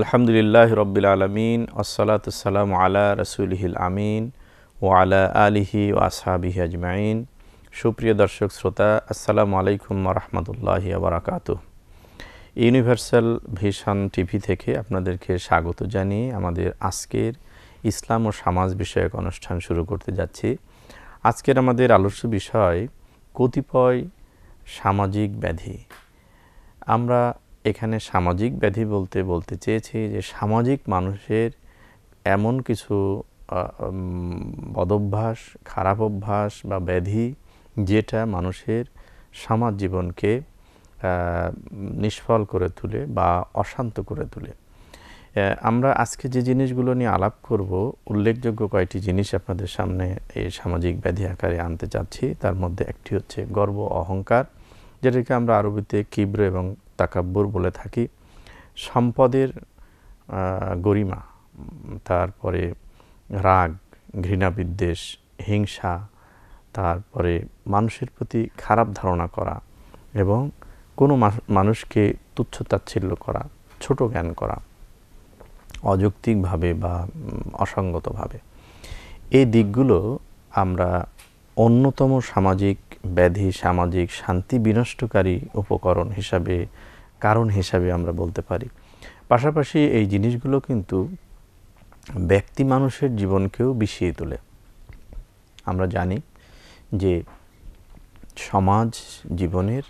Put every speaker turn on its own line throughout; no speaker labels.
আলহামদুলিল্লাহ রব্বিল আলমিন আসসালাতুসাল্লামু আলা রসুলিহিল আমিন ও আলা আলিহি ও আসহাবিহি আজমাইন। সুপ্রিয় দর্শক শ্রোতা, আসসালামু আলাইকুম রহমতুল্লাহি বারাকাতুহ। ইউনিভার্সাল ভিশন টিভি থেকে আপনাদেরকে স্বাগত জানিয়ে আমাদের আজকের ইসলাম ও সমাজ বিষয়ক অনুষ্ঠান শুরু করতে যাচ্ছি। আজকের আমাদের আলোচ্য বিষয় কতিপয় সামাজিক ব্যাধি। আমরা এখানে সামাজিক ব্যাধি বলতে চেয়েছি যে সামাজিক মানুষের এমন কিছু বদভ্যাস, খারাপ অভ্যাস বা ব্যাধি যেটা মানুষের সমাজ জীবনকে নিষ্ফল করে তোলে বা অশান্ত করে তোলে। আমরা আজকে যে জিনিসগুলো নিয়ে আলাপ করব, উল্লেখযোগ্য কয়েকটি জিনিস আপনাদের সামনে এই সামাজিক ব্যাধি আকারে আনতে চাচ্ছি। তার মধ্যে একটি হচ্ছে গর্ব, অহংকার, যেটাকে আমরা আরবিতে কিব্র এবং তাকাব্বুর বলে থাকি। সম্পদের গরিমা, তারপরে রাগ, ঘৃণা, বিদ্বেষ, হিংসা, তারপরে মানুষের প্রতি খারাপ ধারণা করা এবং কোনো মানুষকে তুচ্ছ-তাচ্ছিল্য করা, ছোট জ্ঞান করা অযৌক্তিকভাবে বা অসঙ্গতভাবে। এই দিকগুলো আমরা অন্যতম সামাজিক ব্যাধি, সামাজিক শান্তি বিনষ্টকারী উপকরণ হিসাবে, কারণ হিসাবে আমরা বলতে পারি। পাশাপাশি এই জিনিসগুলো কিন্তু ব্যক্তি মানুষের জীবনকেও বিষিয়ে তোলে। আমরা জানি যে সমাজ জীবনের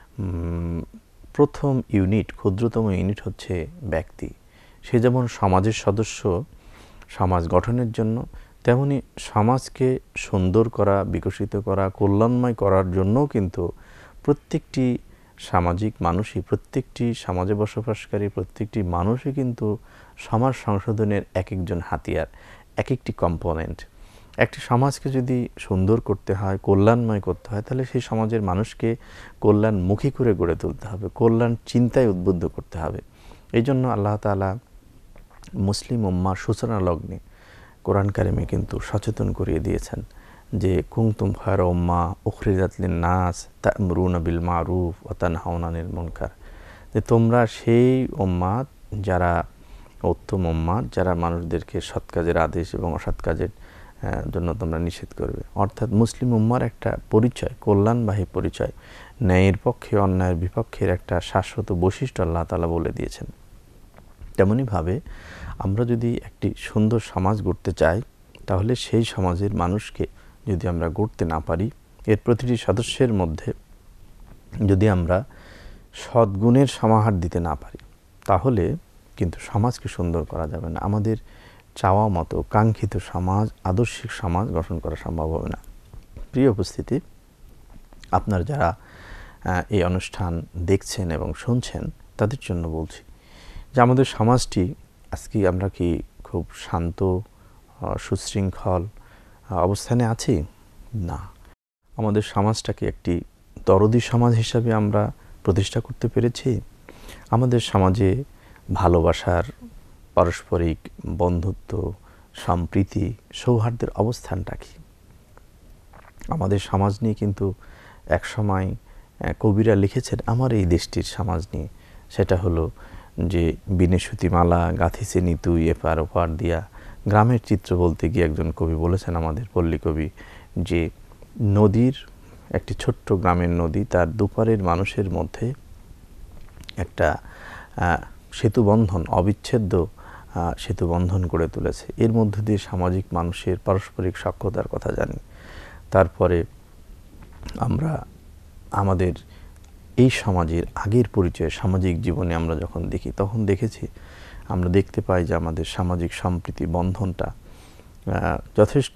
প্রথম ইউনিট, ক্ষুদ্রতম ইউনিট হচ্ছে ব্যক্তি। সে যেমন সমাজের সদস্য সমাজ গঠনের জন্য, তেমনি সমাজকে সুন্দর করা, বিকশিত করা, কল্যাণময় করার জন্যও কিন্তু প্রত্যেকটি সামাজিক মানুষই, প্রত্যেকটি সমাজে বসবাসকারী প্রত্যেকটি মানুষই কিন্তু সমাজ সংশোধনের এক একজন হাতিয়ার, এক একটি কম্পোনেন্ট। একটি সমাজকে যদি সুন্দর করতে হয়, কল্যাণময় করতে হয়, তাহলে সেই সমাজের মানুষকে কল্যাণমুখী করে গড়ে তুলতে হবে, কল্যাণ চিন্তায় উদ্বুদ্ধ করতে হবে। এই জন্য আল্লাহ তাআলা মুসলিম উম্মার সূচনা লগ্নে কোরআন কারিমে কিন্তু সচেতন করিয়ে দিয়েছেন যে কুনতুম খায়রা উম্মাহ উখরিজাত লিন-নাস তা'মুরুনা বিল মা'রুফ ওয়া তানহাউনা আনিল মুনকার, যে তোমরা সেই উম্মাত যারা উত্তম উম্মাত, যারা মানুষদেরকে সৎ কাজের আদেশ এবং অসৎ কাজের জন্য তোমরা নিষেধ করবে। অর্থাৎ মুসলিম উম্মার একটা পরিচয়, কল্যাণবাহী পরিচয়, ন্যায়ের পক্ষে অন্যায়ের বিপক্ষের একটা শাশ্বত বৈশিষ্ট্য আল্লাহ তাআলা বলে দিয়েছেন। তেমনিভাবে আমরা যদি একটি সুন্দর সমাজ গড়তে চাই, তাহলে সেই সমাজের মানুষকে যদি আমরা গড়তে না পারি, এর প্রতিটি সদস্যের মধ্যে যদি আমরা সদ্গুণের সমাহার দিতে না পারি, তাহলে কিন্তু সমাজকে সুন্দর করা যাবে না। আমাদের চাওয়া মতো কাঙ্ক্ষিত সমাজ, আদর্শিক সমাজ গঠন করা সম্ভব হবে না। প্রিয় উপস্থিতি, আপনারা যারা এই অনুষ্ঠান দেখছেন এবং শুনছেন, তাদের জন্য বলছি যে আমাদের সমাজটি আজকে আমরা কি খুব শান্ত, সুশৃঙ্খল অবস্থানে আছি? না। আমাদের সমাজটাকে একটি দরদি সমাজ হিসাবে আমরা প্রতিষ্ঠা করতে পেরেছি। আমাদের সমাজে ভালোবাসার, পারস্পরিক বন্ধুত্ব, সম্প্রীতি, সৌহার্দ্যের অবস্থানটা কি? আমাদের সমাজ নিয়ে কিন্তু একসময় কবিরা লিখেছেন আমার এই দেশটির সমাজ নিয়ে। সেটা হলো যে বিনে সুতিমালা গাঁথিছে নিতুই এপার ওপার দিয়া। গ্রামের চিত্র বলতে গিয়ে একজন কবি বলেছেন, আমাদের পল্লী কবি, যে নদীর, একটি ছোট্ট গ্রামের নদী, তার দুপারের মানুষের মধ্যে একটা সেতুবন্ধন, অবিচ্ছেদ্য সেতুবন্ধন গড়ে তুলেছে। এর মধ্য দিয়ে সামাজিক মানুষের পারস্পরিক সখ্যতার কথা জানি। তারপরে আমরা আমাদের এই সমাজের আগের পরিচয় সামাজিক জীবনে আমরা যখন দেখি, তখন আমরা দেখতে পাই যে আমাদের সামাজিক সম্প্রীতি বন্ধনটা যথেষ্ট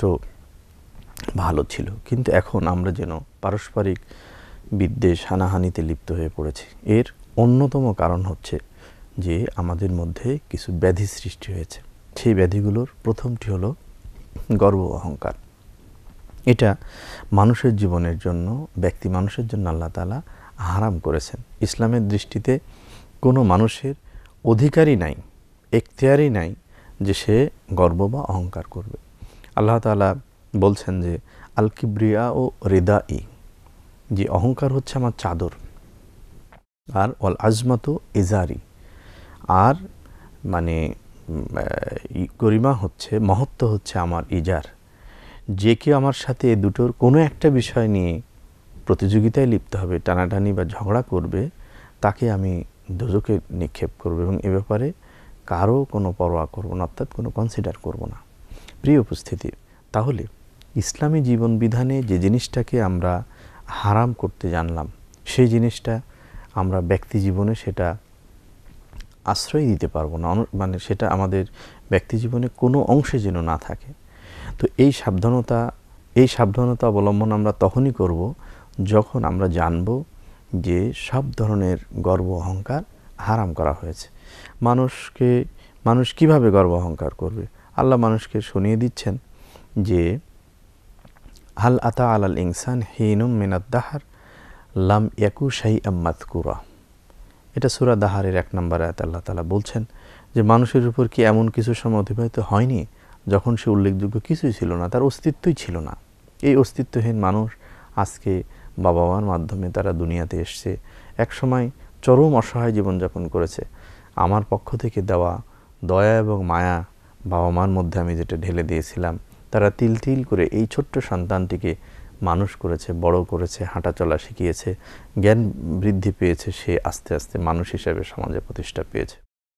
ভালো ছিল। কিন্তু এখন আমরা যেন পারস্পরিক বিদ্বেষ, হানাহানিতে লিপ্ত হয়ে পড়েছি। এর অন্যতম কারণ হচ্ছে যে আমাদের মধ্যে কিছু ব্যাধি সৃষ্টি হয়েছে। সেই ব্যাধিগুলোর প্রথমটি হলো গর্ব, অহংকার। এটা মানুষের জীবনের জন্য, ব্যক্তি মানুষের জন্য আল্লাহ তাআলা হারাম করেছেন। ইসলামের দৃষ্টিতে কোনো মানুষের অধিকারই নাই, এখতিয়ারই নাই যে সে গর্ব বা অহংকার করবে। আল্লাহ তাআলা বলছেন যে আল কিবরিয়া ও রিদাই, যে অহংকার হচ্ছে আমার চাদর, আর ওয়াল আজমাতু ইজারি, আর মানে গরিমা হচ্ছে, মহত্ব হচ্ছে আমার ইজার। যে কেউ আমার সাথে এ দুটোর কোনো একটা বিষয় নিয়ে প্রতিযোগিতায় লিপ্ত হবে, টানাটানি বা ঝগড়া করবে, তাকে আমি দোজখে নিক্ষেপ করব এবং এ ব্যাপারে কারো কোনো পরোয়া করব না, অর্থাৎ কোনো কনসিডার করব না। প্রিয় উপস্থিতি, তাহলে ইসলামী জীবন বিধানে যে জিনিসটাকে আমরা হারাম করতে জানলাম, সেই জিনিসটা আমরা ব্যক্তি জীবনে সেটা আশ্রয় দিতে পারবো না, মানে সেটা আমাদের ব্যক্তি জীবনে কোনো অংশে যেন না থাকে। তো এই সাবধানতা অবলম্বন আমরা তখনই করব যখন আমরা জানব যে সব ধরনের গর্ব অহংকার হারাম করা হয়েছে। মানুষ কিভাবে গর্ব অহংকার করবে? আল্লাহ মানুষকে শুনিয়ে দিচ্ছেন যে হাল আতা আলাল ইনসান হিনুম মিনাদ দাহার লাম ইয়াকু শাইআম মাযকুরা। এটা সূরা দাহারের 1 নম্বর আয়াত আল্লাহ তাআলা বলছেন যে মানুষের উপর কি এমন কিছু সময় অতিবাহিত হয়নি যখন সে উল্লেখযোগ্য কিছুই ছিল না, তার অস্তিত্বই ছিল না। এই অস্তিত্বহীন মানুষ আজকে বাবা মার মাধ্যমে তারা দুনিয়াতে এসছে, একসময় চরম অসহায় জীবনযাপন করেছে। আমার পক্ষ থেকে দেওয়া দয়া এবং মায়া বাবা মার মধ্যে আমি যেটা ঢেলে দিয়েছিলাম, তারা তিল তিল করে এই ছোট্ট সন্তানটিকে মানুষ করেছে, বড় করেছে, হাঁটা চলা শিখিয়েছে, জ্ঞান বৃদ্ধি পেয়েছে, সে আস্তে আস্তে মানুষ হিসেবে সমাজে প্রতিষ্ঠা পেয়েছে।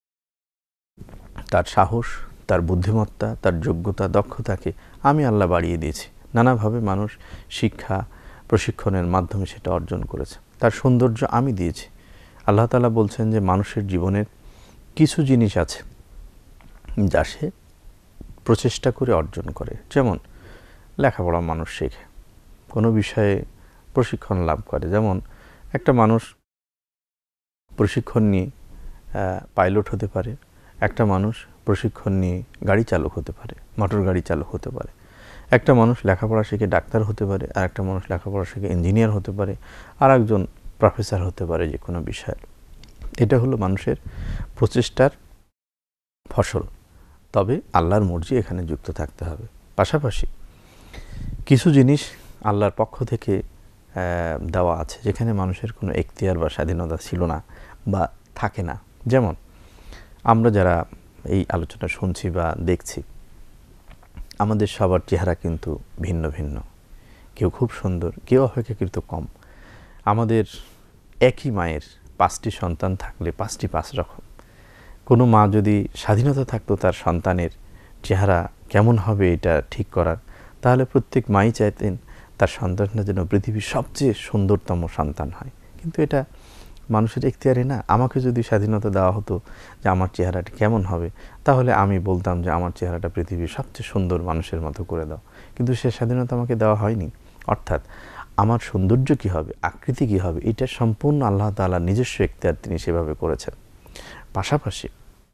তার সাহস, তার বুদ্ধিমত্তা, তার যোগ্যতা, দক্ষতাকে আমি আল্লাহ বাড়িয়ে দিয়েছি। নানাভাবে মানুষ শিক্ষা প্রশিক্ষণের মাধ্যমে সেটা অর্জন করেছে। তার সৌন্দর্য আমি দিয়েছি। আল্লাহ তাআলা বলছেন যে মানুষের জীবনের কিছু জিনিস আছে যা সে প্রচেষ্টা করে অর্জন করে। যেমন লেখাপড়া মানুষ শেখে, কোনো বিষয়ে প্রশিক্ষণ লাভ করে। যেমন একটা মানুষ প্রশিক্ষণ নিয়ে পাইলট হতে পারে, একটা মানুষ প্রশিক্ষণ নিয়ে গাড়ি চালক হতে পারে, মোটর গাড়ি চালক হতে পারে। একটা মানুষ লেখাপড়া শিখে ডাক্তার হতে পারে, আর একটা মানুষ লেখাপড়া শিখে ইঞ্জিনিয়ার হতে পারে, আর একজন প্রফেসর হতে পারে যে কোনো বিষয়ের। এটা হলো মানুষের প্রচেষ্টার ফসল। তবে আল্লাহর মর্জি এখানে যুক্ত থাকতে হবে। পাশাপাশি কিছু জিনিস আল্লাহর পক্ষ থেকে দেওয়া আছে যেখানে মানুষের কোনো এখতিয়ার বা স্বাধীনতা ছিল না বা থাকে না। যেমন আমরা যারা এই আলোচনা শুনছি বা দেখছি, আমাদের সবার চেহারা কিন্তু ভিন্ন ভিন্ন। কেউ খুব সুন্দর, কেউ অপেক্ষাকৃত কম। আমাদের একই মায়ের 5টি সন্তান থাকলে 5টি 5 রকম। কোনো মা যদি স্বাধীনতা থাকতো তার সন্তানের চেহারা কেমন হবে এটা ঠিক করার, তাহলে প্রত্যেক মাই চাইতেন তার সন্তানটা যেন পৃথিবীর সবচেয়ে সুন্দরতম সন্তান হয়। কিন্তু এটা মানুষের এখতিয়ারে না। আমাকে যদি স্বাধীনতা দেওয়া হতো যে আমার চেহারাটা কেমন হবে, তাহলে আমি বলতাম যে আমার চেহারাটা পৃথিবীর সবচেয়ে সুন্দর মানুষের মতো করে দাও। কিন্তু সে স্বাধীনতা আমাকে দেওয়া হয়নি। অর্থাৎ আমার সৌন্দর্য কী হবে, আকৃতি কী হবে, এটা সম্পূর্ণ আল্লাহ তাআলার নিজস্ব এখতিয়ার, তিনি সেভাবে করেছেন। পাশাপাশি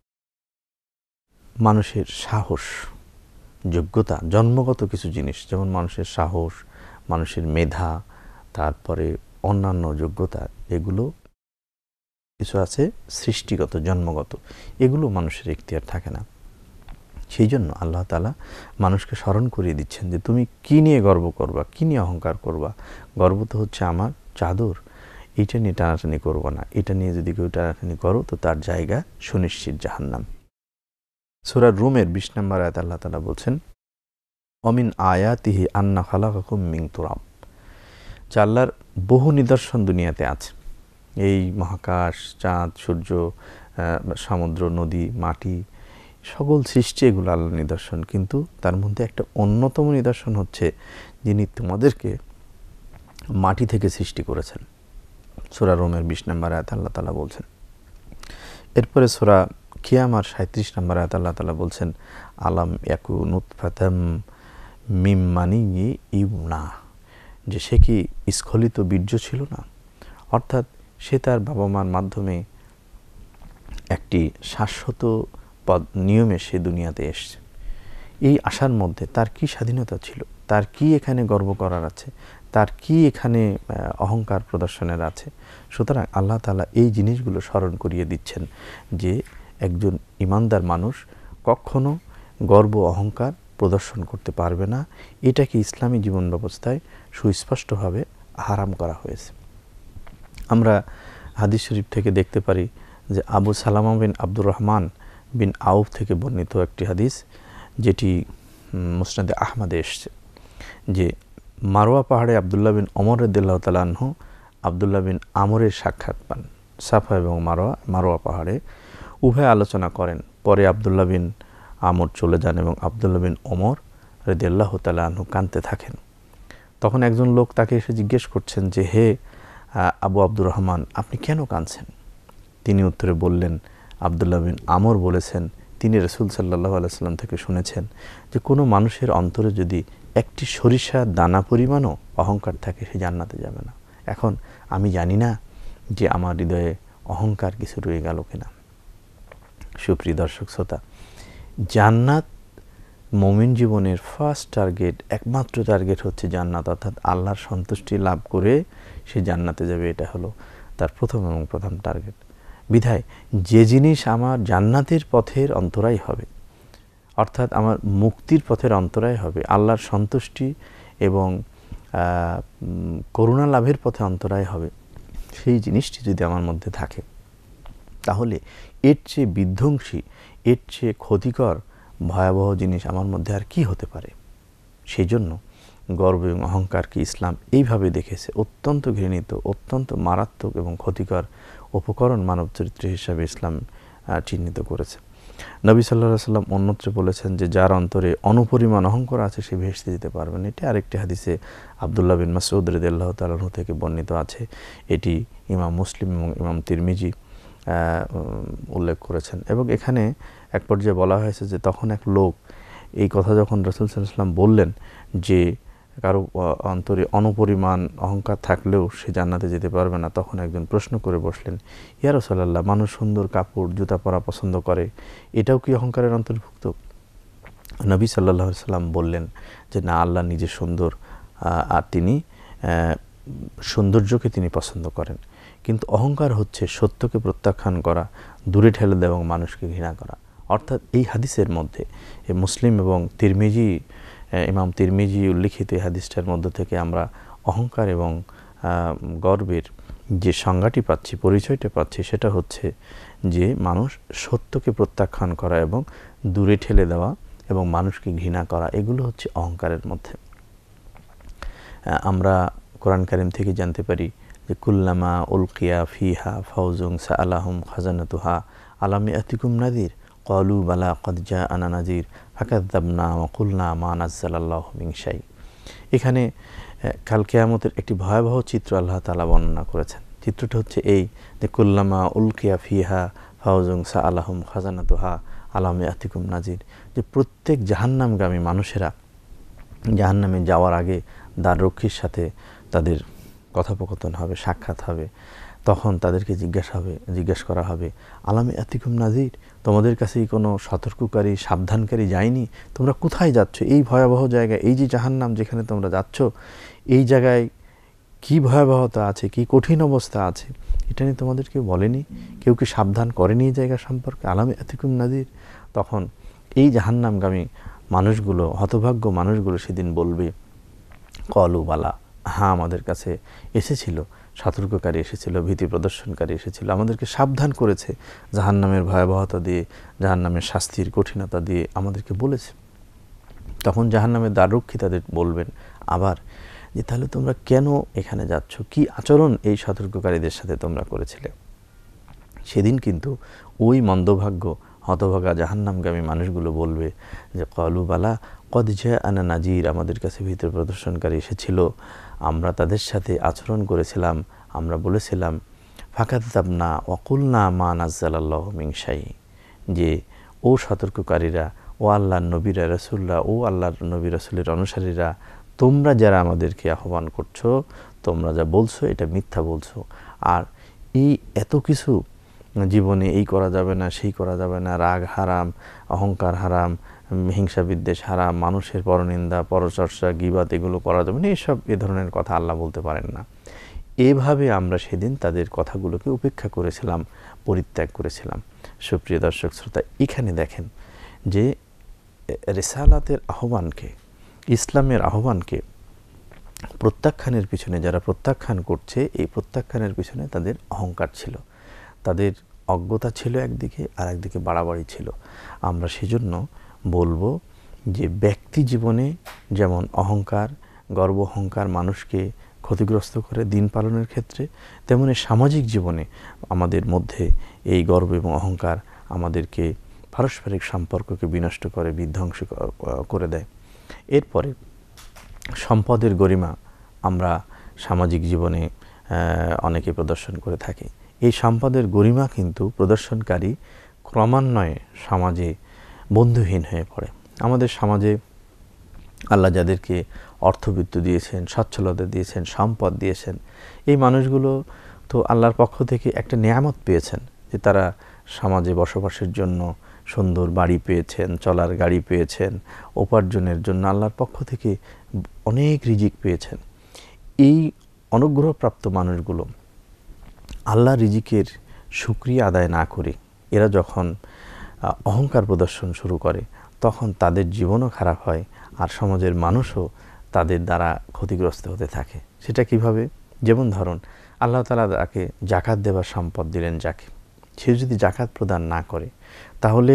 মানুষের সাহস, যোগ্যতা, জন্মগত কিছু জিনিস, যেমন মানুষের সাহস, মানুষের মেধা, তারপরে অন্যান্য যোগ্যতা, এগুলো কিছু আছে সৃষ্টিগত, জন্মগত। এগুলো মানুষের এখতিয়ার থাকে না। সেই জন্য আল্লাহ তাআলা মানুষকে স্মরণ করিয়ে দিচ্ছেন যে তুমি কী নিয়ে গর্ব করবা, কী নিয়ে অহংকার করবা। গর্ব তো হচ্ছে আমার চাদর, এইটা নিয়ে টানাটানি করবো না। এটা নিয়ে যদি কেউ টানাটানি করো তো তার জায়গা সুনিশ্চিত জাহান্নাম। সূরা রুমের 20 নম্বর আয়াত আল্লাহ তাআলা বলছেন, অমিন আয়াতিহি আন্না খালাকাকুম মিন তুরাব। যে আল্লাহর বহু নিদর্শন দুনিয়াতে আছে। এই মহাকাশ, চাঁদ, সূর্য, সমুদ্র, নদী, মাটি, সকল সৃষ্টি এগুলো আল্লাহর নিদর্শন। কিন্তু তার মধ্যে একটা অন্যতম নিদর্শন হচ্ছে যিনি তোমাদেরকে মাটি থেকে সৃষ্টি করেছেন। সূরা রুমের 20 নম্বর আয়াত আল্লাহ তাআলা বলছেন। এরপরে সূরা কিয়ামার 37 নম্বর আয়াত আল্লাহ তাআলা বলছেন, আলাম ইয়াকু নুতফাতাম মিম মানিয়্যি ইউমনা। যে সে কি স্খলিত বীর্য ছিল না? অর্থাৎ সে তার বাবা মার মাধ্যমে একটি শাশ্বত নিয়মে সে দুনিয়াতে এসছে। এই আশার মধ্যে তার কি স্বাধীনতা ছিল, তার কি এখানে গর্ব করার আছে, তার কি এখানে অহংকার প্রদর্শনের আছে। সুতরাং আল্লাহ তাআলা এই জিনিসগুলো স্মরণ করিয়ে দিচ্ছেন যে একজন ঈমানদার মানুষ কখনো গর্ব অহংকার প্রদর্শন করতে পারবে না। এটাকে ইসলামী জীবন ব্যবস্থায় সুস্পষ্টভাবে হারাম করা হয়েছে। আমরা হাদিস শরীফ থেকে দেখতে পারি যে আবু সালামা বিন আব্দুর রহমান বিন আউফ থেকে বর্ণিত একটি হাদিস, যেটি মুসনাদে আহমদে এসছে, যে মারওয়া পাহাড়ে আবদুল্লাহ বিন ওমর রাদিয়াল্লাহু তাআলা আনহু আবদুল্লাহ বিন আমরের সাক্ষাৎ পান। সাফা এবং মারওয়া পাহাড়ে উভয় আলোচনা করেন। পরে আবদুল্লাহ বিন আমর চলে যান এবং আবদুল্লাহ বিন ওমর রাদিয়াল্লাহু তাআলা আনহু কাঁদতে থাকেন। তখন একজন লোক তাকে এসে জিজ্ঞেস করছেন যে, হে আবু আব্দুর রহমান, আপনি কেন কাঁদছেন? তিনি উত্তরে বললেন, আবদুল্লাহ বিন আমর বলেছেন তিনি রাসূল সাল্লাল্লাহু আলাইহি ওয়াসাল্লাম থেকে শুনেছেন যে কোনো মানুষের অন্তরে যদি একটি সরিষা দানা পরিমাণও অহংকার থাকে, সে জান্নাতে যাবে না। এখন আমি জানি না যে আমার হৃদয়ে অহংকার কিছু রয়ে গেল কিনা। সুপ্রিয় দর্শক শ্রোতা, জান্নাত মুমিন জীবনের ফার্স্ট টার্গেট, একমাত্র টার্গেট হচ্ছে জান্নাত, অর্থাৎ আল্লাহর সন্তুষ্টি লাভ করে সে জান্নাতে যাবে। এটা হলো তার প্রথম টার্গেট। বিধায় যে জিনিস আমার জান্নাতের পথের অন্তরায় হবে, অর্থাৎ আমার মুক্তির পথের অন্তরায় হবে, আল্লাহর সন্তুষ্টি এবং করুণা লাভের পথে অন্তরায় হবে, সেই জিনিসটি যদি আমার মধ্যে থাকে, তাহলে এর চেয়ে বিধ্বংসী, এর চেয়ে ক্ষতিকর ভয়াবহ জিনিস আমার মধ্যে আর কি হতে পারে। সেই জন্য গর্ব এবং অহংকারকে ইসলাম এইভাবে দেখেছে, অত্যন্ত ঘৃণিত, অত্যন্ত মারাত্মক এবং ক্ষতিকর উপকরণ মানব চরিত্র হিসাবে ইসলাম চিহ্নিত করেছে। নবী সাল্লাল্লাহু আলাইহি ওয়াসাল্লাম অন্যত্র বলেছেন যে যার অন্তরে অনুপরিমাণ অহংকার আছে সে ভেস্তে যেতে পারবে না। এটি আরেকটি হাদিসে আবদুল্লাহ বিন মাসউদ রাদিয়াল্লাহু তাআলা আনহু থেকে বর্ণিত আছে। এটি ইমাম মুসলিম এবং ইমাম তিরমিজি উল্লেখ করেছেন। এবং এখানে এক পর্যায়ে বলা হয়েছে যে তখন এক লোক এই কথা যখন রাসূল সাল্লাল্লাহু আলাইহি ওয়াসাল্লাম বললেন যে কারো অন্তরে অনুপরিমাণ অহংকার থাকলেও সে জান্নাতে যেতে পারবে না, তখন একজন প্রশ্ন করে বসলেন, ইয়া রাসূলুল্লাহ, মানুষ সুন্দর কাপড় জুতা পরা পছন্দ করে, এটাও কি অহংকারের অন্তর্ভুক্ত? নবী সাল্লাল্লাহু আলাইহি ওয়াসাল্লাম বললেন যে না, আল্লাহ নিজে সুন্দর, আর তিনি সৌন্দর্যকে তিনি পছন্দ করেন, কিন্তু অহংকার হচ্ছে সত্যকে প্রত্যাখ্যান করা, দূরে ঠেলে দেওয়া এবং মানুষকে ঘৃণা করা। অর্থাৎ এই হাদিসের মধ্যে মুসলিম এবং ইমাম তিরমিজি উল্লিখিত এই হাদিসটার মধ্য থেকে আমরা অহংকার এবং গর্বের যে সংজ্ঞাটি পাচ্ছি, পরিচয়টা পাচ্ছি, সেটা হচ্ছে যে মানুষ সত্যকে প্রত্যাখ্যান করা এবং দূরে ঠেলে দেওয়া এবং মানুষকে ঘৃণা করা, এগুলো হচ্ছে অহংকারের মধ্যে। আমরা কোরআন কারীম থেকে জানতে পারি যে কুল্লামা উলকিয়া ফিহা ফাউজুন সাআলাহুম খাজানাতুহা আলাম ইয়াতিকুম নাযির ক্বালু বালা ক্বাদ জাআনা নাযির ফাকাযযাবনা ওয়া কুলনা মা নাযালাল্লাহু মিন শাই। এখানে কাল কিয়ামতের একটি ভয়াবহ চিত্র আল্লাহ তাআলা বর্ণনা করেছেন। চিত্রটা হচ্ছে এই যে কুল্লামা উলকিয়া ফিহা ফাউজুন সাআলাহুম খাজানাতুহা আলাম ইয়াতিকুম নাযির, যে প্রত্যেক জাহান্নামগামী মানুষেরা জাহান্নামে যাওয়ার আগে দ্বাররক্ষীর সাথে তাদের কথোপকথন হবে, সাক্ষাৎ হবে। তখন তাদেরকে জিজ্ঞাসা করা হবে, আলামে আতিকুম নাজির, তোমাদের কাছে কোনো সতর্ককারী, সাবধানকারী যায়নি? তোমরা কোথায় যাচ্ছ? এই ভয়াবহ জায়গায়, এই যে জাহান্নাম যেখানে তোমরা যাচ্ছ, এই জায়গায় কি ভয়াবহতা আছে, কি কঠিন অবস্থা আছে, এটা নিয়ে তোমাদের কেউ বলেনি? কেউ কি সাবধান করেনি এই জায়গা সম্পর্কে? আলামে আতিকুম নাজির। তখন এই জাহান্নামগামী মানুষগুলো, হতভাগ্য মানুষগুলো সেদিন বলবে, ক্বালু বালা, হ্যাঁ আমাদের কাছে এসেছিল, সতর্ককারী এসেছিল, ভীতি প্রদর্শনকারী এসেছিল, আমাদেরকে সাবধান করেছে, জাহান্নামের ভয়াবহতা দিয়ে, জাহান্নামের শাস্তির কঠিনতা দিয়ে আমাদেরকে বলেছে। তখন জাহান্নামের দ্বাররক্ষী তাদের বলবেন আবার যে তাহলে তোমরা কেন এখানে যাচ্ছ, কি আচরণ এই সতর্ককারীদের সাথে তোমরা করেছিলে? সেদিন কিন্তু ওই মন্দভাগ্য হতভাগা জাহান্নামগামী মানুষগুলো বলবে যে ক্বালু বালা ক্বাদ জাআনা নাযির, আমাদের কাছে ভীতি প্রদর্শনকারী এসেছিল, আমরা তাদের সাথে আচরণ করেছিলাম, আমরা বলেছিলাম ফাকাযযাবনা ওয়া কুলনা মা নাযালাল্লাহু মিন শাই, যে ও সতর্ককারীরা, ও আল্লাহর নবীরা, রাসূলরা, ও আল্লাহর নবী রাসূলের অনুসারীরা, তোমরা যারা আমাদেরকে আহ্বান করছো, তোমরা যা বলছো এটা মিথ্যা বলছো। আর এই এত কিছু জীবনে এই করা যাবে না, সেই করা যাবে না, রাগ হারাম, অহংকার হারাম, হিংসা বিদ্বেষ হারাম, মানুষের পরনিন্দা, পরচর্চা, গীবাত এগুলো করা যাবে না, এ ধরনের কথা আল্লাহ বলতে পারেন না। এভাবে আমরা সেদিন তাদের কথাগুলোকে উপেক্ষা করেছিলাম, পরিত্যাগ করেছিলাম। সুপ্রিয় দর্শক শ্রোতা, এখানে দেখেন যে রিসালাতের আহ্বানকে, ইসলামের আহ্বানকে প্রত্যাখ্যানের পিছনে যারা প্রত্যাখ্যান করছে, এই প্রত্যাখ্যানের পিছনে তাদের অহংকার ছিল, তাদের অজ্ঞতা ছিল একদিকে, আর একদিকে বাড়াবাড়ি ছিল। আমরা সেজন্য বলবো যে ব্যক্তি জীবনে যেমন অহংকার, গর্ব অহংকার মানুষকে ক্ষতিগ্রস্ত করে দিন পালনের ক্ষেত্রে, তেমনি সামাজিক জীবনে আমাদের মধ্যে এই গর্ব এবং অহংকার আমাদেরকে পারস্পরিক সম্পর্ককে বিনষ্ট করে, বিধ্বংস করে দেয়। এরপরে সম্পদের গরিমা আমরা সামাজিক জীবনে অনেকে প্রদর্শন করে থাকি। এই সম্পদের গরিমা কিন্তু প্রদর্শনকারী ক্রমান্বয়ে সমাজে বন্ধুহীন হয়ে পড়ে। আমাদের সমাজে আল্লাহ যাদেরকে অর্থবিত্ত দিয়েছেন, সচ্ছলতা দিয়েছেন, সম্পদ দিয়েছেন, এই মানুষগুলো তো আল্লাহর পক্ষ থেকে একটা নেয়ামত পেয়েছেন যে তারা সমাজে বসবাসের জন্য সুন্দর বাড়ি পেয়েছেন, চলার গাড়ি পেয়েছেন, উপার্জনের জন্য আল্লাহর পক্ষ থেকে অনেক রিজিক পেয়েছেন। এই অনুগ্রহপ্রাপ্ত মানুষগুলো আল্লাহ রিজিকের শুকরিয়া আদায় না করে এরা যখন অহংকার প্রদর্শন শুরু করে, তখন তাদের জীবনও খারাপ হয়, আর সমাজের মানুষও তাদের দ্বারা ক্ষতিগ্রস্ত হতে থাকে। সেটা কিভাবে? যেমন ধরুন, আল্লাহ তাআলা তাকে জাকাত দেবার সম্পদ দিলেন যাকে, সে যদি জাকাত প্রদান না করে, তাহলে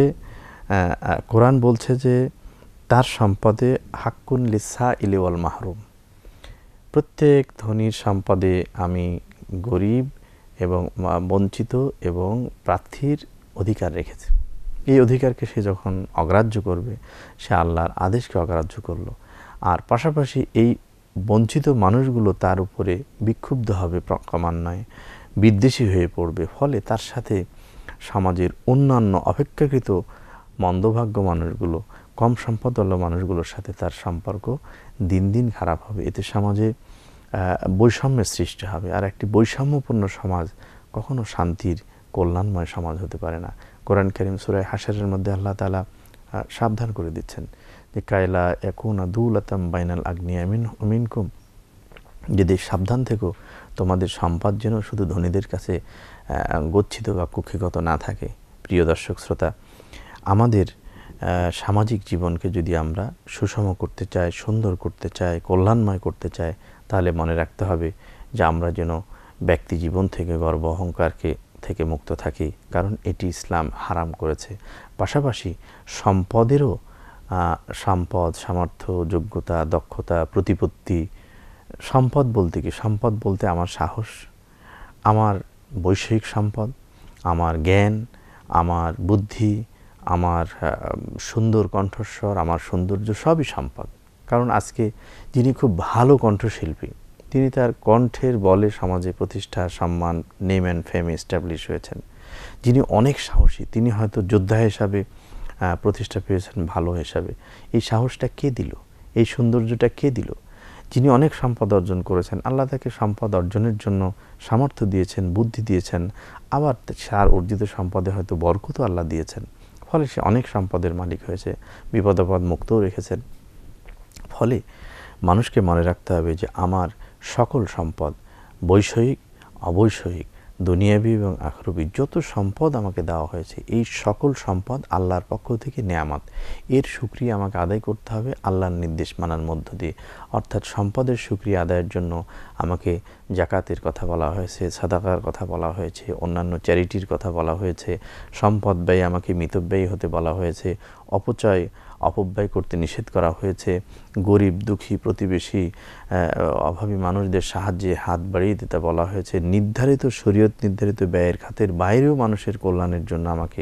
কোরআন বলছে যে তার সম্পদে হাক্কুন লিসাইলি ওয়াল মাহরুম, প্রত্যেক ধনীর সম্পদে আমি গরিব এবং বঞ্চিত এবং প্রার্থীর অধিকার রেখেছি। এই অধিকারকে সে যখন অগ্রাহ্য করবে, সে আল্লাহর আদেশকে অগ্রাহ্য করলো। আর পাশাপাশি এই বঞ্চিত মানুষগুলো তার উপরে বিক্ষুব্ধ হবে, ক্রমান্বয়ে বিদ্বেষী হয়ে পড়বে। ফলে তার সাথে সমাজের অন্যান্য অপেক্ষাকৃত মন্দভাগ্য মানুষগুলো, কম সম্পদওয়ালা মানুষগুলোর সাথে তার সম্পর্ক দিন দিন খারাপ হবে। এতে সমাজে বৈষম্যের সৃষ্টি হবে। আর একটি বৈষম্যপূর্ণ সমাজ কখনো শান্তির, কল্যাণময় সমাজ হতে পারে না। কোরআন কারীম সূরা হাশরের মধ্যে আল্লাহ তাআলা সাবধান করে দিচ্ছেন যে কায়লা ইয়াকুনা দুলাতাম বাইনাল আগনিয়া মিনকুম, যদি সাবধান থেকো তোমাদের সম্পদ যেন শুধু ধনীদের কাছে গচ্ছিত বা কুক্ষিগত না থাকে। প্রিয় দর্শক শ্রোতা, আমাদের সামাজিক জীবনকে যদি আমরা সুষম করতে চাই, সুন্দর করতে চাই, কল্যাণময় করতে চাই, তাহলে মনে রাখতে হবে যে আমরা যেন ব্যক্তি জীবন থেকে গর্ব অহংকারকে থেকে মুক্ত থাকি, কারণ এটি ইসলাম হারাম করেছে। পাশাপাশি সম্পদেরও সম্পদ, সামর্থ্য, যোগ্যতা, দক্ষতা, প্রতিপত্তি, সম্পদ বলতে কি? সম্পদ বলতে আমার সাহস, আমার বৈষয়িক সম্পদ, আমার জ্ঞান, আমার বুদ্ধি, আমার সুন্দর কণ্ঠস্বর, আমার সৌন্দর্য, সবই সম্পদ। কারণ আজকে যিনি খুব ভালো কণ্ঠশিল্পী, তিনি তার কণ্ঠের বলে সমাজে প্রতিষ্ঠা, সম্মান, নেম অ্যান্ড ফেম এস্টাবলিশ হয়েছেন। যিনি অনেক সাহসী, তিনি হয়তো যোদ্ধা হিসাবে প্রতিষ্ঠা পেয়েছেন, ভালো হিসাবে। এই সাহসটা কে দিল? এই সৌন্দর্যটা কে দিল? যিনি অনেক সম্পদ অর্জন করেছেন, আল্লাহ তাকে সম্পদ অর্জনের জন্য সামর্থ্য দিয়েছেন, বুদ্ধি দিয়েছেন, আবার তার অর্জিত সম্পদে হয়তো বরকতও আল্লাহ দিয়েছেন। ফলে সে অনেক সম্পদের মালিক হয়েছে, বিপদাপদ মুক্তও রেখেছেন। ফলে মানুষকে মনে রাখতে হবে যে আমার সকল সম্পদ, বৈষয়িক, অবৈষয়িক, দুনিয়াবি এবং আখিরাবি যত সম্পদ আমাকে দেওয়া হয়েছে, এই সকল সম্পদ আল্লাহর পক্ষ থেকে নেয়ামত। এর শুকরিয়া আমাকে আদায় করতে হবে আল্লাহর নির্দেশ মানার মধ্য দিয়ে। অর্থাৎ সম্পদের শুকরিয়া আদায়ের জন্য আমাকে জাকাতের কথা বলা হয়েছে, সাদাকার কথা বলা হয়েছে, অন্যান্য চ্যারিটির কথা বলা হয়েছে, সম্পদ ব্যয় আমাকে মিতব্যয়ী হতে বলা হয়েছে, অপব্যয় করতে নিষেধ করা হয়েছে, গরিব, দুঃখী, প্রতিবেশী, অভাবী মানুষদের সাহায্যে হাত বাড়িয়ে দিতে বলা হয়েছে, নির্ধারিত শরীয়ত নির্ধারিত ব্যয়ের খাতের বাইরেও মানুষের কল্যাণের জন্য আমাকে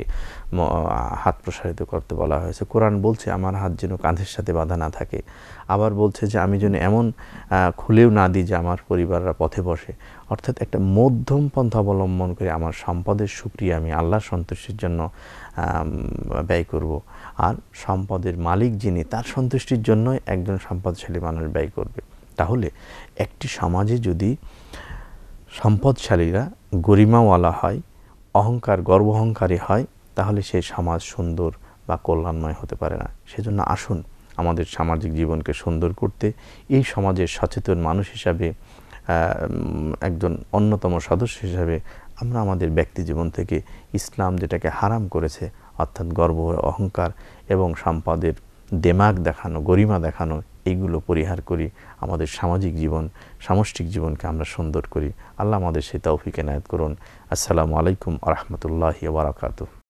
হাত প্রসারিত করতে বলা হয়েছে। কোরআন বলছে আমার হাত যেন কাঁধের সাথে বাঁধা না থাকে। আবার বলছে যে আমি যেন এমন খুলেও না দিই যে আমার পরিবাররা পথে বসে। অর্থাৎ একটা মধ্যম পন্থা অবলম্বন করে আমার সম্পদের শুকরিয়া আমি আল্লাহর সন্তুষ্টির জন্য ব্যয় করব। আর সম্পদের মালিক যিনি, তার সন্তুষ্টির জন্যই একজন সম্পদশালী মানুষ ব্যয় করবে। তাহলে একটি সমাজে যদি সম্পদশালীরা গরিমাওয়ালা হয়, অহংকার, গর্ব অহংকারী হয়, তাহলে সেই সমাজ সুন্দর বা কল্যাণময় হতে পারে না। সেজন্য আসুন আমাদের সামাজিক জীবনকে সুন্দর করতে এই সমাজের সচেতন মানুষ হিসাবে, একজন অন্যতম সদস্য হিসাবে আমরা আমাদের ব্যক্তি জীবন থেকে ইসলাম যেটাকে হারাম করেছে, অর্থাৎ গর্ব, অহংকার এবং সম্পদের দেমাগ দেখানো, গরিমা দেখানো, এইগুলো পরিহার করি, আমাদের সামাজিক জীবন, সামষ্টিক জীবনকে আমরা সুন্দর করি। আল্লাহ আমাদের সেই তৌফিক এনায়েত করুন। আসসালামু আলাইকুম ওয়া রাহমাতুল্লাহি ওয়া বারাকাতুহু।